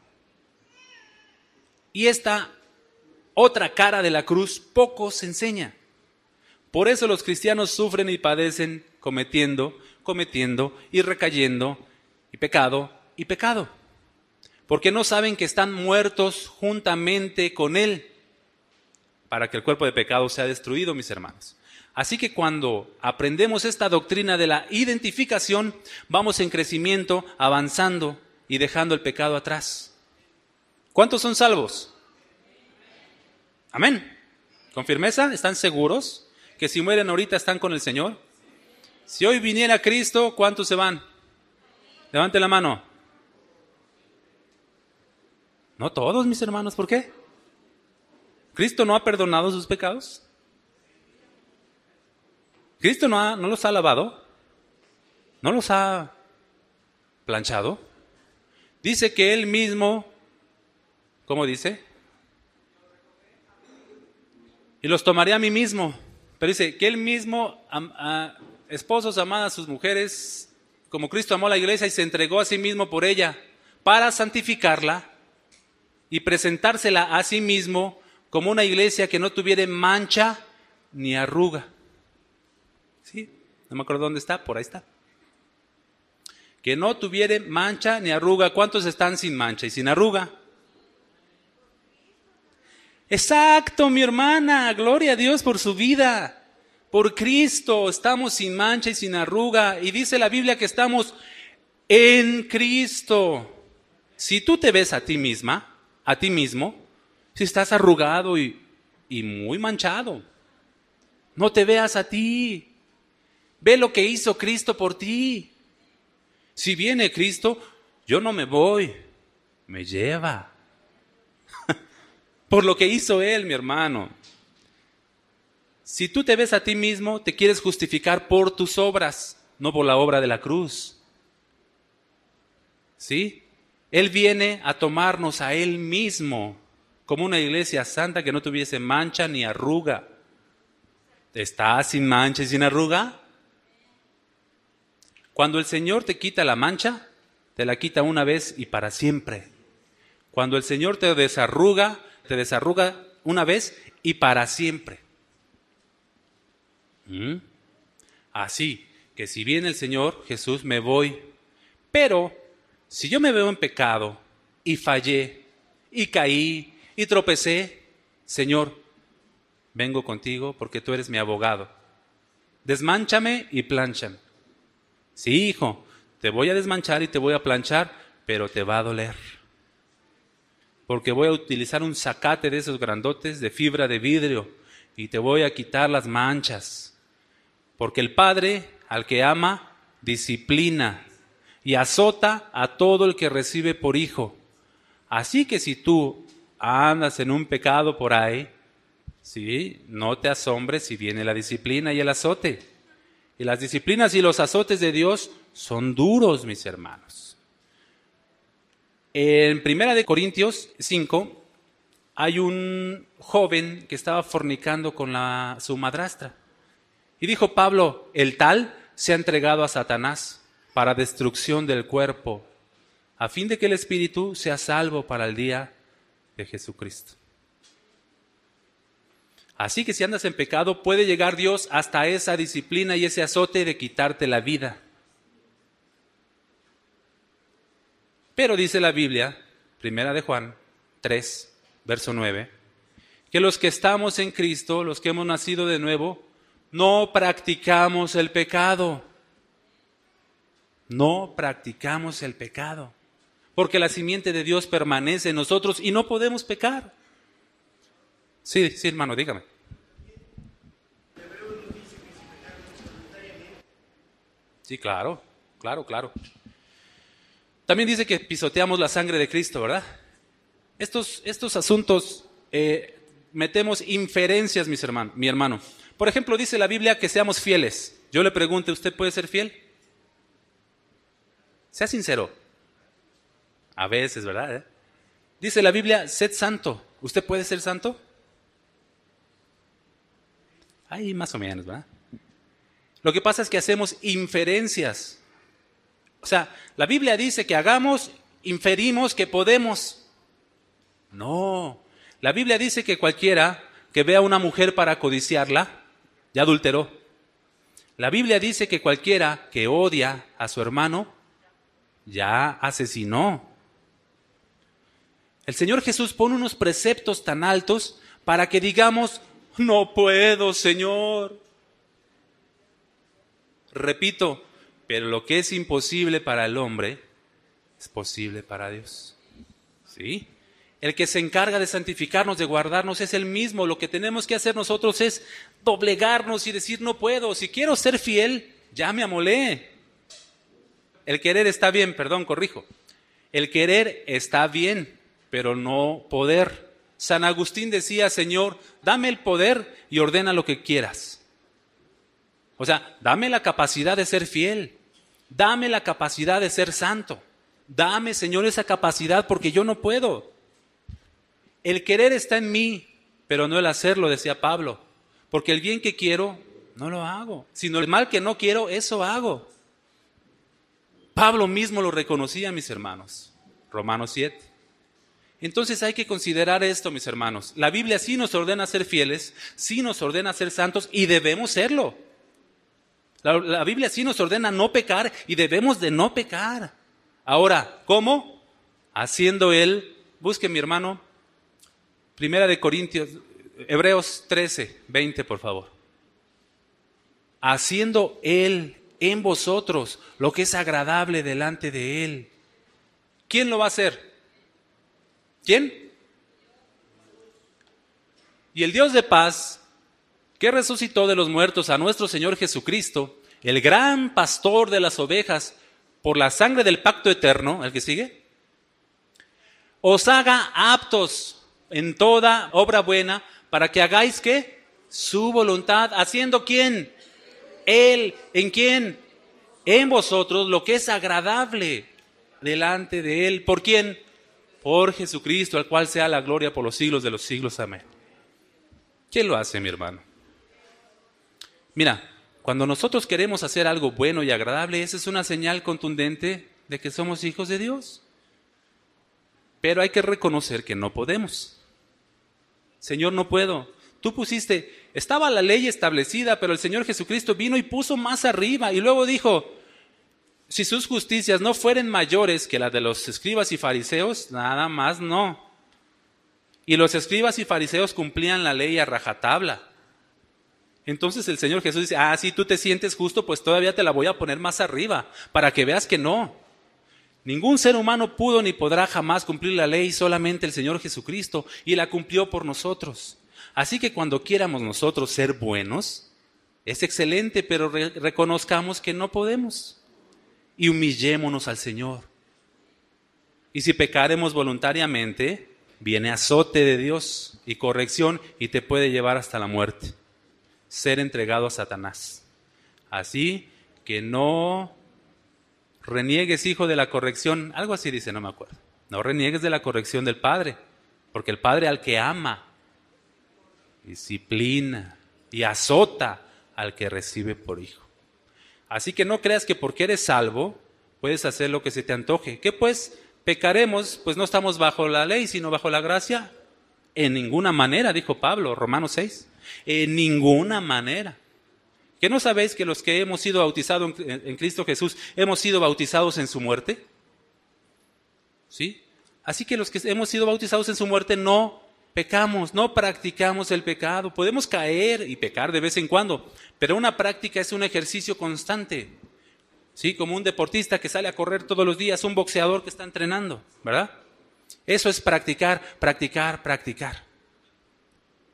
Y esta otra cara de la cruz poco se enseña. Por eso los cristianos sufren y padecen cometiendo, cometiendo y recayendo, y pecado y pecado. Porque no saben que están muertos juntamente con Él, para que el cuerpo de pecado sea destruido, mis hermanos. Así que cuando aprendemos esta doctrina de la identificación, vamos en crecimiento, avanzando y dejando el pecado atrás. ¿Cuántos son salvos? Amén. ¿Con firmeza? ¿Están seguros que si mueren ahorita están con el Señor? Si hoy viniera Cristo, ¿cuántos se van? Levante la mano. No todos, mis hermanos, ¿por qué? ¿Cristo no ha perdonado sus pecados? ¿Cristo no, ha, no los ha lavado? ¿No los ha planchado? Dice que Él mismo, ¿cómo dice? Y los tomaré a mí mismo. Pero dice que Él mismo, a, a, esposos, amad a sus mujeres, como Cristo amó a la iglesia y se entregó a sí mismo por ella, para santificarla y presentársela a sí mismo como una iglesia que no tuviera mancha ni arruga. ¿Sí? No me acuerdo dónde está, por ahí está. Que no tuviera mancha ni arruga. ¿Cuántos están sin mancha y sin arruga? Exacto, mi hermana, gloria a Dios por su vida. Por Cristo estamos sin mancha y sin arruga. Y dice la Biblia que estamos en Cristo. Si tú te ves a ti misma, a ti mismo, si estás arrugado y, y muy manchado, no te veas a ti. Ve lo que hizo Cristo por ti. Si viene Cristo, yo no me voy, me lleva. Por lo que hizo Él, mi hermano. Si tú te ves a ti mismo, te quieres justificar por tus obras, no por la obra de la cruz. ¿Sí? Él viene a tomarnos a Él mismo, como una iglesia santa que no tuviese mancha ni arruga. ¿Estás sin mancha y sin arruga? Cuando el Señor te quita la mancha, te la quita una vez y para siempre. Cuando el Señor te desarruga, te desarruga una vez y para siempre. ¿Mm? Así que si viene el Señor Jesús, me voy. Pero si yo me veo en pecado y fallé y caí y tropecé, Señor, vengo contigo porque tú eres mi abogado. Desmánchame y plánchame. Sí, hijo, te voy a desmanchar y te voy a planchar, pero te va a doler. Porque voy a utilizar un zacate de esos grandotes de fibra de vidrio y te voy a quitar las manchas. Porque el Padre, al que ama, disciplina y azota a todo el que recibe por hijo. Así que si tú andas en un pecado por ahí, ¿sí? No te asombres si viene la disciplina y el azote. Y las disciplinas y los azotes de Dios son duros, mis hermanos. En Primera de Corintios cinco hay un joven que estaba fornicando con la, su madrastra. Y dijo Pablo, el tal se ha entregado a Satanás para destrucción del cuerpo, a fin de que el espíritu sea salvo para el día de Jesucristo. Así que si andas en pecado, puede llegar Dios hasta esa disciplina y ese azote de quitarte la vida. Pero dice la Biblia, Primera de Juan tres, verso nueve, que los que estamos en Cristo, los que hemos nacido de nuevo, no practicamos el pecado. No practicamos el pecado. Porque la simiente de Dios permanece en nosotros y no podemos pecar. Sí, sí, hermano, dígame. Sí, claro, claro, claro. También dice que pisoteamos la sangre de Cristo, ¿verdad? Estos, estos asuntos eh, metemos inferencias, mis hermanos, mi hermano. Por ejemplo, dice la Biblia que seamos fieles. Yo le pregunto, ¿usted puede ser fiel? Sea sincero. A veces, ¿verdad? ¿Eh? Dice la Biblia, sed santo. ¿Usted puede ser santo? Ahí más o menos, ¿verdad? Lo que pasa es que hacemos inferencias. O sea, la Biblia dice que hagamos, inferimos que podemos. No, la Biblia dice que cualquiera que vea a una mujer para codiciarla, ya adulteró. La Biblia dice que cualquiera que odia a su hermano, ya asesinó. El Señor Jesús pone unos preceptos tan altos para que digamos, no puedo, Señor. Repito, pero lo que es imposible para el hombre, es posible para Dios. ¿Sí? El que se encarga de santificarnos, de guardarnos, es el mismo. Lo que tenemos que hacer nosotros es doblegarnos y decir, no puedo. Si quiero ser fiel, ya me amolé. El querer está bien, perdón, corrijo. El querer está bien, pero no poder. San Agustín decía, Señor, dame el poder y ordena lo que quieras. O sea, dame la capacidad de ser fiel. Dame la capacidad de ser santo. Dame, Señor, esa capacidad porque yo no puedo. El querer está en mí, pero no el hacerlo, decía Pablo. Porque el bien que quiero, no lo hago. Sino el mal que no quiero, eso hago. Pablo mismo lo reconocía, mis hermanos. Romanos siete. Entonces hay que considerar esto, mis hermanos. La Biblia sí nos ordena ser fieles, sí nos ordena ser santos y debemos serlo. La, la Biblia sí nos ordena no pecar y debemos de no pecar. Ahora, ¿cómo? Haciendo Él, busque mi hermano, Primera de Corintios, Hebreos trece, veinte, por favor. Haciendo Él en vosotros lo que es agradable delante de Él. ¿Quién lo va a hacer? ¿Quién? Y el Dios de paz, que resucitó de los muertos a nuestro Señor Jesucristo, el gran pastor de las ovejas, por la sangre del pacto eterno, ¿el que sigue? Os haga aptos en toda obra buena, para que hagáis, ¿qué? Su voluntad, ¿haciendo quién? Él, ¿en quién? En vosotros, lo que es agradable delante de Él. ¿Por quién? Por Jesucristo, al cual sea la gloria por los siglos de los siglos. Amén. ¿Quién lo hace, mi hermano? Mira, cuando nosotros queremos hacer algo bueno y agradable, esa es una señal contundente de que somos hijos de Dios. Pero hay que reconocer que no podemos. Señor, no puedo. Tú pusiste, estaba la ley establecida, pero el Señor Jesucristo vino y puso más arriba. Y luego dijo, si sus justicias no fueren mayores que las de los escribas y fariseos, nada más no. Y los escribas y fariseos cumplían la ley a rajatabla. Entonces el Señor Jesús dice, ah, si tú te sientes justo, pues todavía te la voy a poner más arriba, para que veas que no. Ningún ser humano pudo ni podrá jamás cumplir la ley, solamente el Señor Jesucristo, y la cumplió por nosotros. Así que cuando quieramos nosotros ser buenos, es excelente, pero re- reconozcamos que no podemos. Y humillémonos al Señor. Y si pecaremos voluntariamente, viene azote de Dios y corrección y te puede llevar hasta la muerte. Ser entregado a Satanás. Así que no reniegues, hijo, de la corrección. Algo así dice, no me acuerdo. No reniegues de la corrección del Padre, porque el Padre al que ama, disciplina y azota al que recibe por hijo. Así que no creas que porque eres salvo puedes hacer lo que se te antoje. ¿Qué pues? ¿Pecaremos? Pues no estamos bajo la ley, sino bajo la gracia. En ninguna manera, dijo Pablo, Romanos seis. En ninguna manera. ¿Que no sabéis que los que hemos sido bautizados en, en Cristo Jesús hemos sido bautizados en su muerte? ¿Sí? Así que los que hemos sido bautizados en su muerte no pecamos, no practicamos el pecado. Podemos caer y pecar de vez en cuando, pero una práctica es un ejercicio constante. ¿Sí? Como un deportista que sale a correr todos los días, un boxeador que está entrenando, ¿verdad? Eso es practicar, practicar, practicar.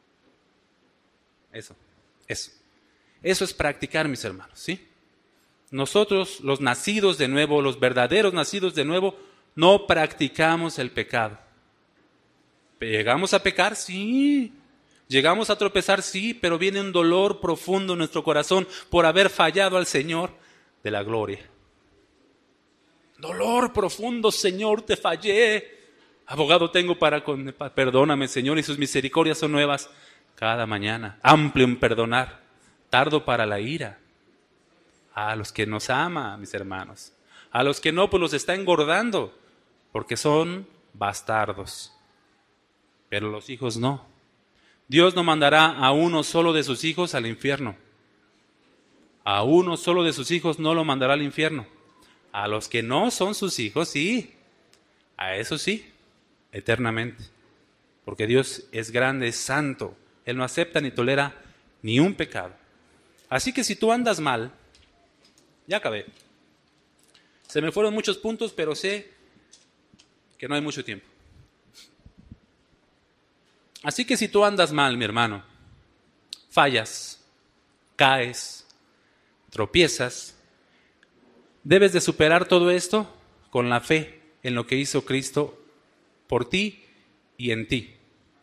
Eso, eso. Eso es practicar, mis hermanos, ¿sí? nosotros, los nacidos de nuevo, los verdaderos nacidos de nuevo, no practicamos el pecado. ¿Llegamos a pecar? Sí. ¿Llegamos a tropezar? Sí, pero viene un dolor profundo en nuestro corazón por haber fallado al Señor de la gloria. Dolor profundo, Señor, te fallé. Abogado tengo para con... Perdóname, Señor, y sus misericordias son nuevas cada mañana. Amplio en perdonar, tardo para la ira. A los que nos ama, mis hermanos. A los que no, pues los está engordando, porque son bastardos. Pero los hijos no. Dios no mandará a uno solo de sus hijos al infierno. A uno solo de sus hijos no lo mandará al infierno. A los que no son sus hijos, sí. A eso sí, eternamente. Porque Dios es grande, es santo. Él no acepta ni tolera ni un pecado. Así que si tú andas mal, ya acabé. Se me fueron muchos puntos, pero sé que no hay mucho tiempo. Así que si tú andas mal, mi hermano, fallas, caes, tropiezas, debes de superar todo esto con la fe en lo que hizo Cristo por ti y en ti.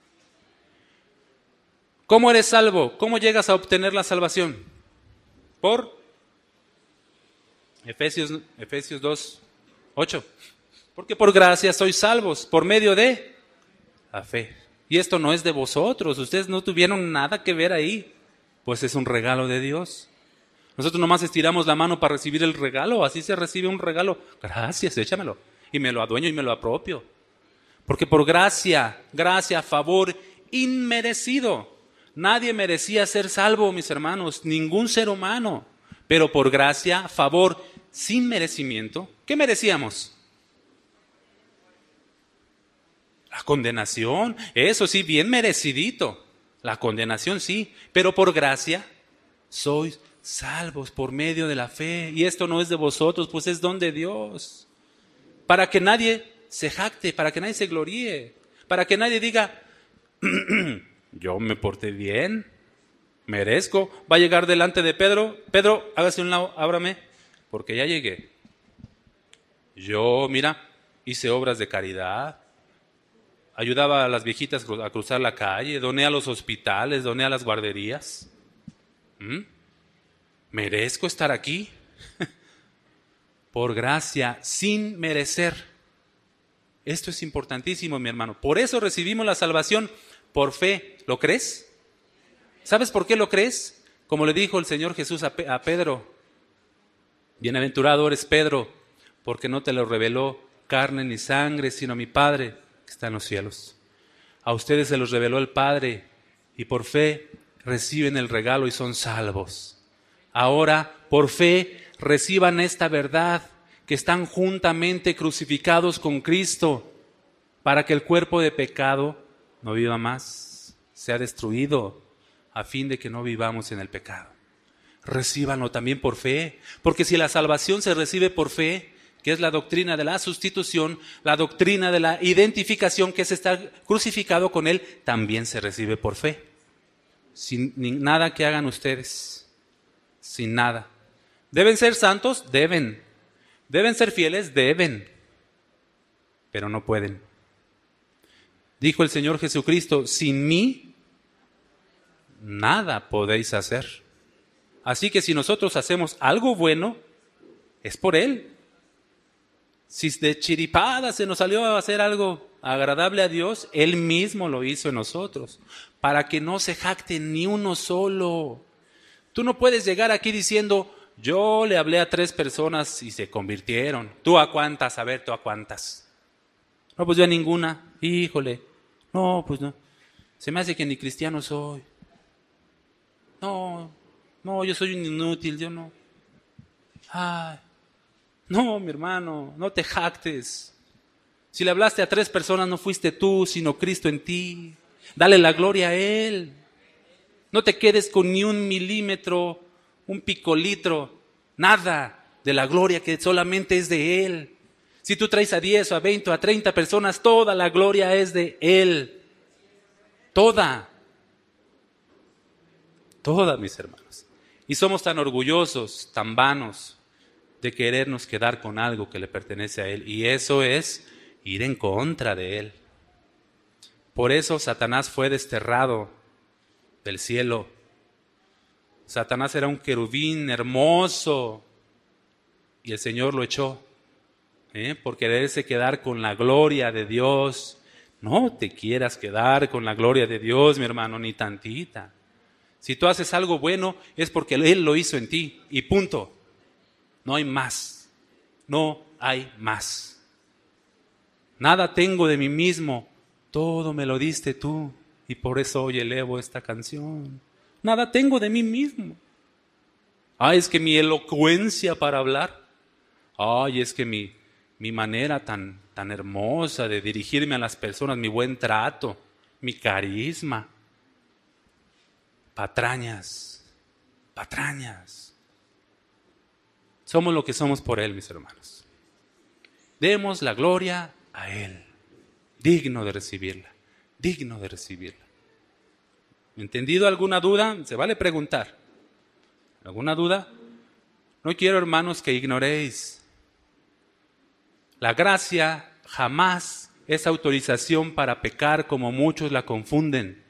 ¿Cómo eres salvo? ¿Cómo llegas a obtener la salvación? Por Efesios, Efesios dos, ocho. Porque por gracia sois salvos, por medio de la fe. Y esto no es de vosotros, ustedes no tuvieron nada que ver ahí, pues es un regalo de Dios. Nosotros nomás estiramos la mano para recibir el regalo, así se recibe un regalo. Gracias, échamelo. Y me lo adueño y me lo apropio. Porque por gracia, gracia, favor inmerecido. Nadie merecía ser salvo, mis hermanos, ningún ser humano. Pero por gracia, favor sin merecimiento. ¿Qué merecíamos? La condenación, eso sí, bien merecidito. La condenación sí, pero por gracia sois salvos por medio de la fe. Y esto no es de vosotros, pues es don de Dios. Para que nadie se jacte, para que nadie se gloríe, para que nadie diga, yo me porté bien, merezco. Va a llegar delante de Pedro, Pedro, hágase un lado, ábrame, porque ya llegué. Yo, mira, hice obras de caridad, ayudaba a las viejitas a cruzar la calle, doné a los hospitales, doné a las guarderías. ¿Mm? ¿Merezco estar aquí? Por gracia, sin merecer. Esto es importantísimo, mi hermano. Por eso recibimos la salvación por fe. ¿Lo crees? ¿Sabes por qué lo crees? Como le dijo el Señor Jesús a, Pe- a Pedro. Bienaventurado eres Pedro, porque no te lo reveló carne ni sangre, sino mi Padre que está en los cielos. A ustedes se los reveló el Padre y por fe reciben el regalo y son salvos. Ahora, por fe, reciban esta verdad, que están juntamente crucificados con Cristo, para que el cuerpo de pecado no viva más, sea destruido, a fin de que no vivamos en el pecado. Recíbanlo también por fe, porque si la salvación se recibe por fe, que es la doctrina de la sustitución, la doctrina de la identificación, que es estar crucificado con Él, también se recibe por fe. Sin ni, nada que hagan ustedes, sin nada. ¿Deben ser santos? Deben. ¿Deben ser fieles? Deben. Pero no pueden. Dijo el Señor Jesucristo, sin mí, nada podéis hacer. Así que si nosotros hacemos algo bueno, es por Él. Si de chiripada se nos salió a hacer algo agradable a Dios, Él mismo lo hizo en nosotros, para que no se jacte ni uno solo. Tú no puedes llegar aquí diciendo, yo le hablé a tres personas y se convirtieron. ¿Tú a cuántas? A ver, ¿tú a cuántas? No, pues yo a ninguna. Híjole. No, pues no. Se me hace que ni cristiano soy. No, no, yo soy un inútil, yo no. Ay. No, mi hermano, no te jactes. Si le hablaste a tres personas, no fuiste tú, sino Cristo en ti. Dale la gloria a Él. No te quedes con ni un milímetro, un picolitro, nada de la gloria que solamente es de Él. Si tú traes a diez o a veinte o a treinta personas, toda la gloria es de Él. Toda. Toda, mis hermanos. Y somos tan orgullosos, tan vanos. de querernos quedar con algo que le pertenece a Él. Y eso es ir en contra de Él. Por eso Satanás fue desterrado del cielo. Satanás era un querubín hermoso y el Señor lo echó, ¿eh? por quererse quedar con la gloria de Dios. No te quieras quedar con la gloria de Dios, mi hermano, ni tantita. Si tú haces algo bueno es porque Él lo hizo en ti y punto. No hay más, no hay más. Nada tengo de mí mismo, todo me lo diste tú y por eso hoy elevo esta canción. Nada tengo de mí mismo. Ay, es que mi elocuencia para hablar. Ay, es que mi, mi manera tan, tan hermosa de dirigirme a las personas, mi buen trato, mi carisma. Patrañas, patrañas. Somos lo que somos por Él, mis hermanos. Demos la gloria a Él, digno de recibirla, digno de recibirla. ¿Entendido alguna duda? Se vale preguntar. ¿Alguna duda? No quiero, hermanos, que ignoréis. La gracia jamás es autorización para pecar como muchos la confunden.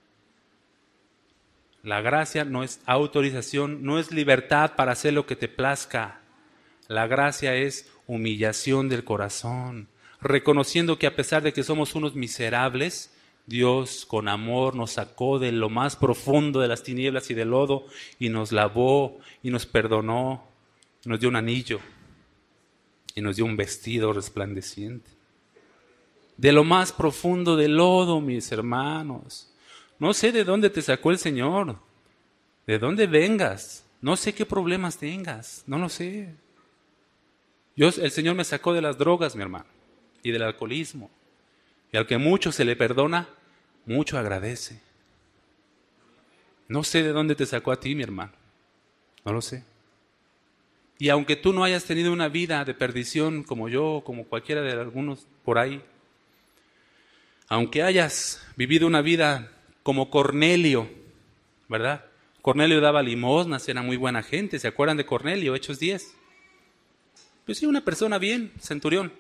La gracia no es autorización, no es libertad para hacer lo que te plazca. La gracia es humillación del corazón, reconociendo que a pesar de que somos unos miserables, Dios con amor nos sacó de lo más profundo de las tinieblas y del lodo y nos lavó y nos perdonó, nos dio un anillo y nos dio un vestido resplandeciente. De lo más profundo del lodo, mis hermanos. No sé de dónde te sacó el Señor, de dónde vengas, no sé qué problemas tengas, no lo sé. Yo, el Señor me sacó de las drogas, mi hermano, y del alcoholismo. Y al que mucho se le perdona, mucho agradece. No sé de dónde te sacó a ti, mi hermano. No lo sé. Y aunque tú no hayas tenido una vida de perdición como yo, como cualquiera de algunos por ahí, aunque hayas vivido una vida como Cornelio, ¿verdad? Cornelio daba limosnas, era muy buena gente. ¿Se acuerdan de Cornelio, Hechos diez? Pues sí, una persona bien, centurión.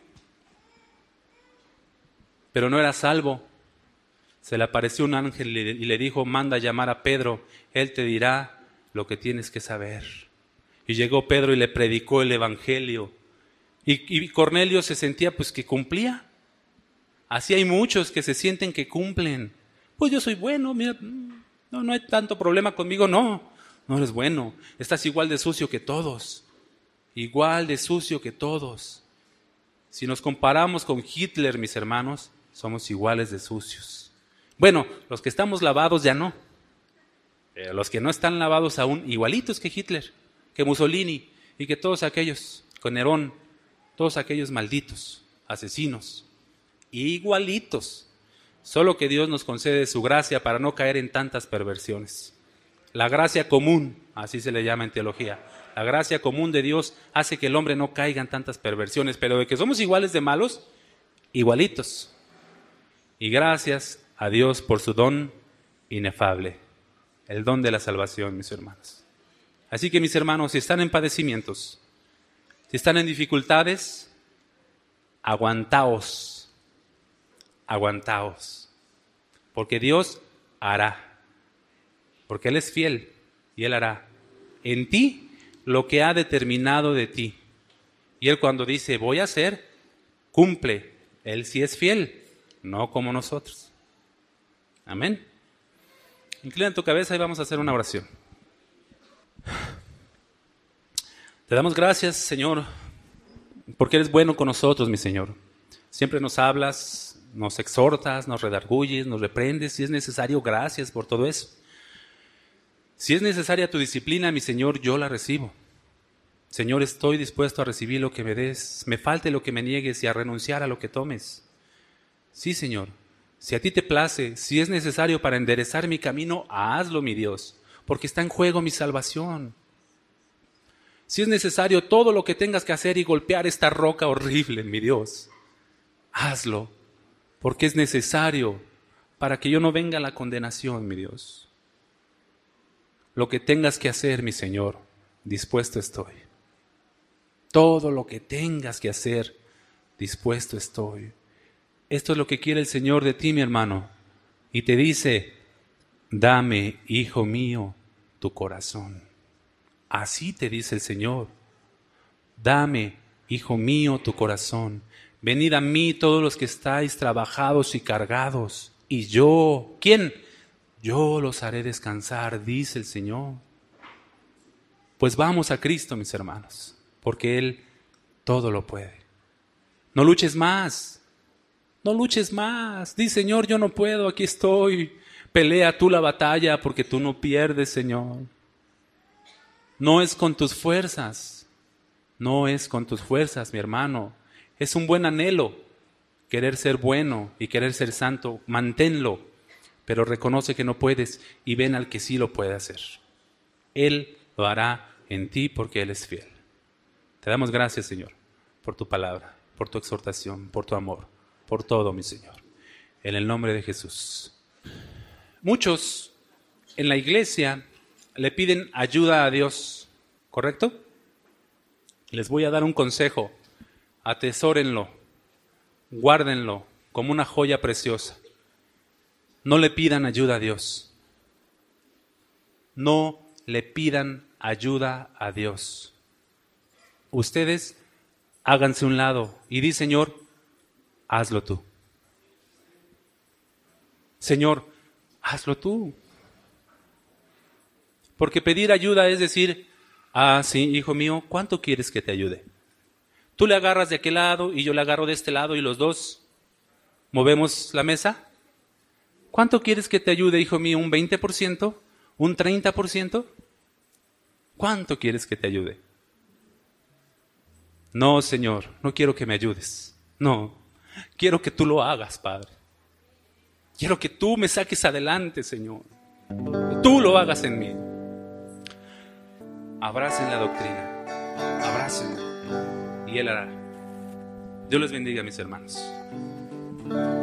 Pero no era salvo. Se le apareció un ángel y le dijo, manda a llamar a Pedro, él te dirá lo que tienes que saber. Y llegó Pedro y le predicó el evangelio. Y, y Cornelio se sentía pues que cumplía. Así hay muchos que se sienten que cumplen. Pues yo soy bueno, mira, no, no hay tanto problema conmigo. No, no eres bueno. Estás igual de sucio que todos. Igual de sucio que todos. Si nos comparamos con Hitler, mis hermanos, somos iguales de sucios. Bueno, los que estamos lavados ya no. Pero los que no están lavados aún, igualitos que Hitler, que Mussolini y que todos aquellos, con Nerón, todos aquellos malditos, asesinos, igualitos. Solo que Dios nos concede su gracia para no caer en tantas perversiones. La gracia común, así se le llama en teología. La gracia común de Dios hace que el hombre no caiga en tantas perversiones, pero de que somos iguales de malos, igualitos. Y gracias a Dios por su don inefable, el don de la salvación, mis hermanos. Así que, mis hermanos, si están en padecimientos, si están en dificultades, aguantaos, aguantaos, porque Dios hará, porque Él es fiel y Él hará en ti lo que ha determinado de ti. Y Él cuando dice voy a hacer, cumple. Él sí es fiel, no como nosotros. Amén. Inclina tu cabeza y vamos a hacer una oración. Te damos gracias, Señor, porque eres bueno con nosotros, mi Señor. Siempre nos hablas, nos exhortas, nos redarguyes, nos reprendes. Si es necesario, gracias por todo eso. Si es necesaria tu disciplina, mi Señor, yo la recibo. Señor, estoy dispuesto a recibir lo que me des, me falte lo que me niegues y a renunciar a lo que tomes. Sí, Señor, si a ti te place, si es necesario para enderezar mi camino, hazlo, mi Dios, porque está en juego mi salvación. Si es necesario todo lo que tengas que hacer y golpear esta roca horrible, mi Dios, hazlo, porque es necesario para que yo no venga a la condenación, mi Dios. Lo que tengas que hacer, mi Señor, dispuesto estoy. Todo lo que tengas que hacer, dispuesto estoy. Esto es lo que quiere el Señor de ti, mi hermano. Y te dice, dame, hijo mío, tu corazón. Así te dice el Señor. Dame, hijo mío, tu corazón. Venid a mí todos los que estáis trabajados y cargados. Y yo, ¿quién? Yo los haré descansar, dice el Señor. Pues vamos a Cristo, mis hermanos, porque Él todo lo puede. No luches más. No luches más. Di, Señor, yo no puedo, aquí estoy. Pelea tú la batalla porque tú no pierdes, Señor. No es con tus fuerzas. No es con tus fuerzas, mi hermano. Es un buen anhelo querer ser bueno y querer ser santo. Manténlo, pero reconoce que no puedes y ven al que sí lo puede hacer. Él lo hará en ti porque Él es fiel. Te damos gracias, Señor, por tu palabra, por tu exhortación, por tu amor, por todo, mi Señor. En el nombre de Jesús. Muchos en la iglesia le piden ayuda a Dios, ¿correcto? Les voy a dar un consejo. Atesórenlo, guárdenlo como una joya preciosa. No le pidan ayuda a Dios. No le pidan ayuda a Dios. Ustedes háganse un lado y di, Señor, hazlo tú. Señor, hazlo tú. Porque pedir ayuda es decir, ah, sí, hijo mío, ¿cuánto quieres que te ayude? Tú le agarras de aquel lado y yo le agarro de este lado y los dos movemos la mesa. ¿Cuánto quieres que te ayude, hijo mío? ¿Un veinte por ciento? ¿Un treinta por ciento? ¿Cuánto quieres que te ayude? No, Señor, no quiero que me ayudes. No, quiero que tú lo hagas, Padre. Quiero que tú me saques adelante, Señor. Que tú lo hagas en mí. Abracen la doctrina. Abracen. Y Él hará. Dios les bendiga, mis hermanos.